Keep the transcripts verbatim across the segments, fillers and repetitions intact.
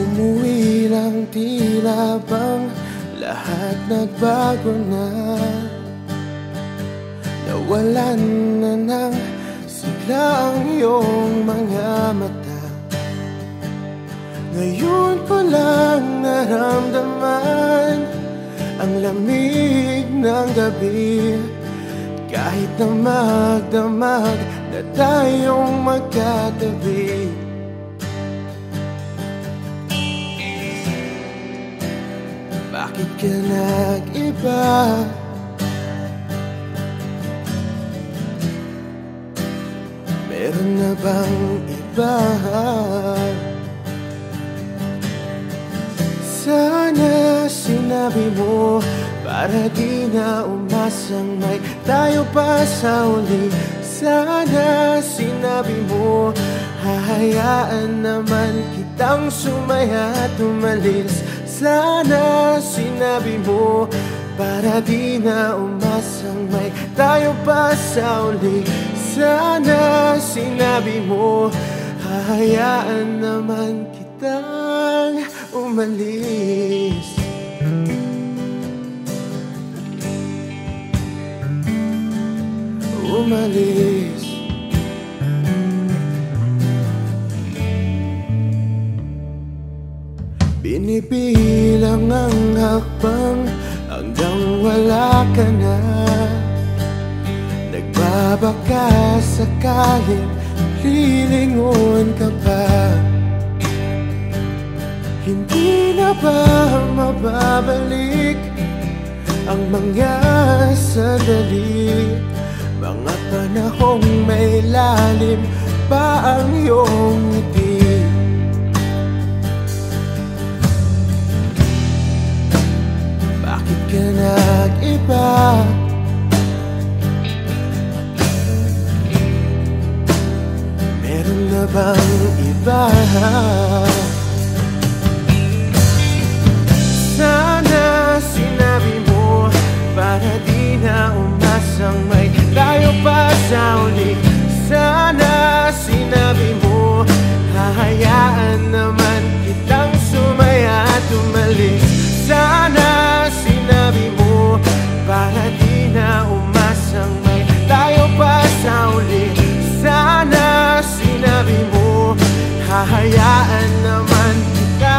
Umuwi lang tila bang lahat nagbago na. Nawalan na ng sigla ang iyong mga mata. Ngayon ko lang naramdaman ang lamig ng gabi. Kahit na magdamag na tayong magkatabi, bakit ka nag-iba? Meron na bang iba? Sana sinabi mo para di na umasang may tayo pa sa uli. Sana sinabi mo hahayaan naman kitang sumaya at umalis. Sana sinabi mo para di na umasang may tayo pa sa uli. Sana sinabi mo hahayaan naman kitang umalis. Umalis. Binibilang ang hakbang hanggang wala ka na. Nagbabaka sakaling lilingon ka pa. Hindi na ba mababalik ang mga sandali, mga panahong may lalim pa ang iyong ngiti? Bakit ka nag-iba? Meron na bang iba? Sana sinabi mo para di na umasang may tayo pa sa uli. Sana sinabi mo hahayaan naman kitang sumaya at umalis. Sana sinabi mo para di na umasang may tayo pa sa uli. Sana sinabi mo hahayaan naman kita.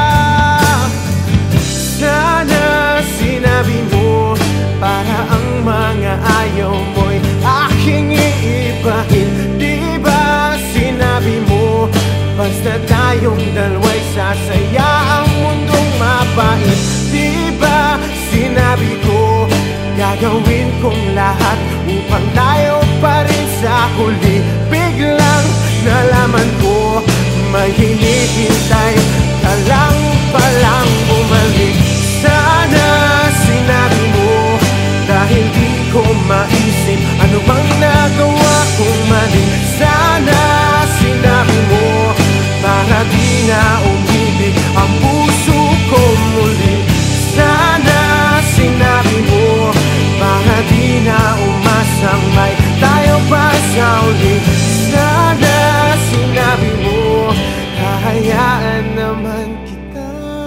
Sana sinabi mo para ang mga ayaw mo'y aking iibahin. Di ba sinabi mo basta tayong dalawa'y sasaya ang mundong mapait? Di ba sinabi ko gagawin kong lahat upang tayo pa rin sa huli? Biglang nalaman ko may hinihintay ka lang palang bumalik. Sana sinabi mo dahil di ko maisip ano bang nagawa kong mali. Sana sinabi mo para di na umibig ang puso ko muli. Sana sinabi mo para di na umasang may tayo pa sa uli. Sana sinabi mo hahayaan naman kita.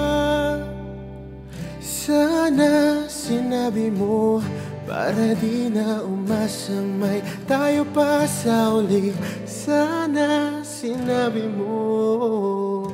Sana sinabi mo para di na umasang may tayo pa sa uli. Sana sinabi mo.